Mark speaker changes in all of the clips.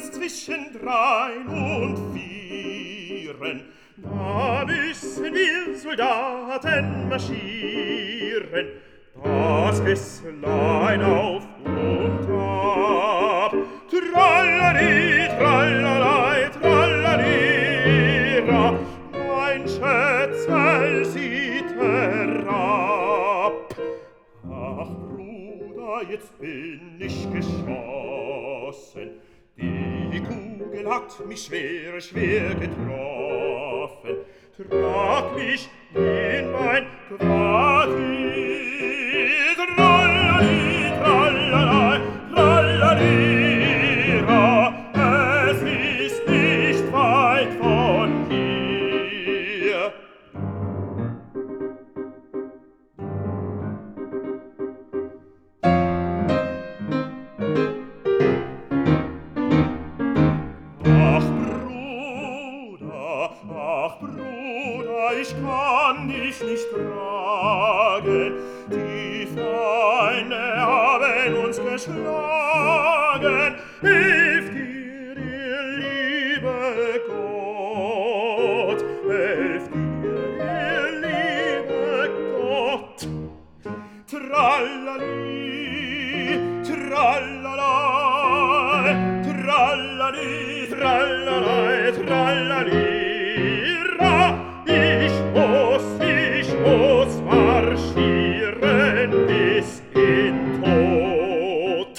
Speaker 1: uns zwischen 3 und 4. Da müssen wir Soldaten marschieren, das Gesslein auf und ab. Trallali, trallalei, trallalera, mein Schätzel sieht herab. Ach, Bruder, jetzt bin ich geschossen, die Kugel hat mich schwer, schwer getroffen. Trag mich in mein Quartier, trallali, trallalei, trallalera, es ist nicht weit von hier. Ach, Bruder, ich kann dich nicht tragen, die Feinde haben uns geschlagen. Hilf dir, ihr liebe Gott, hilf dir, ihr liebe Gott. Trallali, trallalei, trallali, trallalei, trallalera, ich muss marschieren bis in Tod.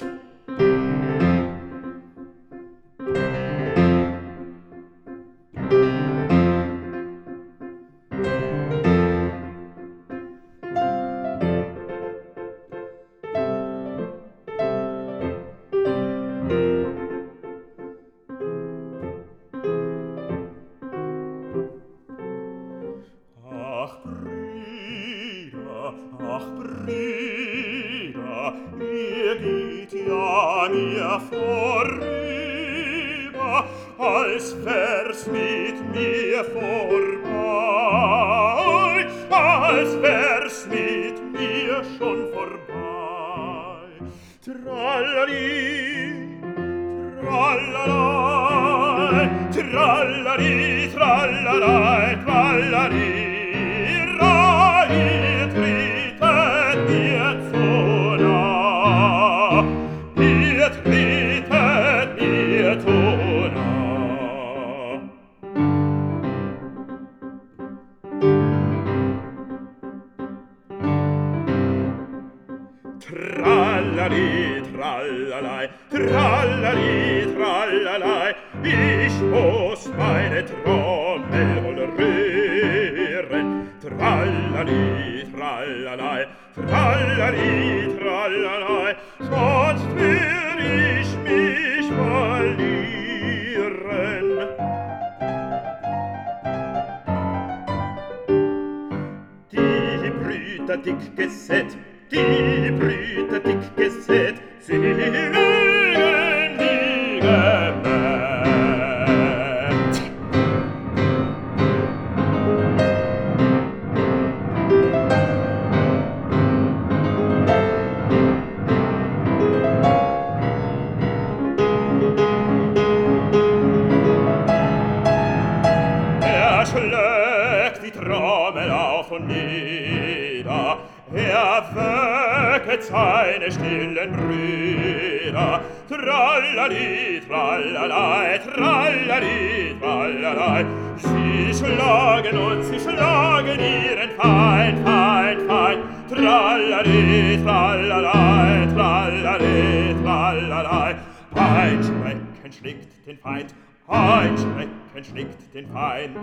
Speaker 1: Ach, Brüder, ihr geht ja mir vorüber, als wär's mit mir vorbei, als wär's mit mir schon vorbei. Trallali, trallalei, trallali, trallalei, trallali. Ihr tretet mir zu nah, ihr tretet mir zu nah. Trallali, trallalei, trallali, trallalei, ich muss meine Trommel wohl rühren. Trallali, trallalei, trallali, trallalei, sonst will ich mich verlieren. Die Brüder dick gesät, die Brüder dick gesät, sie lügen wie gemäht. Schlägt die Trommel auf und nieder, wecket seine stillen Brüder. Trallali, trallalei, trallali, trallalei, sie schlagen ihren Feind, Feind, Feind. Trallali, trallalei, trallali, trallalei, ein Schrecken schlägt den Feind, ein Schrecken schlägt den Feind.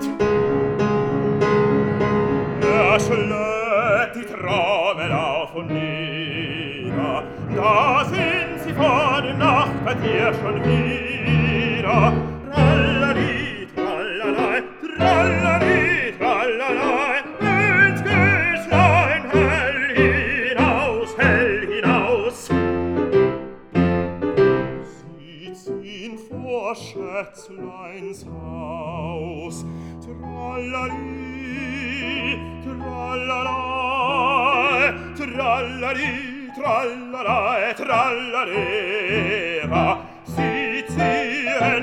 Speaker 1: Schlägt die Trommel auf und nieder, da sind sie vor dem Nachtquartier schon wieder. Trallali, trallalei, trallali, trallalei, ins Gesslein hell hinaus, hell hinaus. Sie ziehen vor Schätzleins Haus. Trallali, trallalei, trallali, trallalei, trallalera, sie ziehen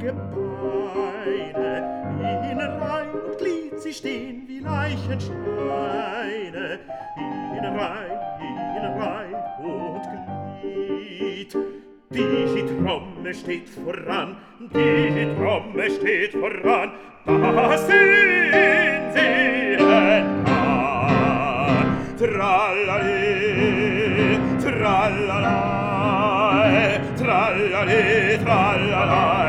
Speaker 1: Gebeine. In Reih und Glied sie stehen wie Leichensteine. In Reih und Glied. Die Trommel steht voran, die Trommel steht voran, da sind sie entgangen. Trallali, trallalai, trallali, trallalai.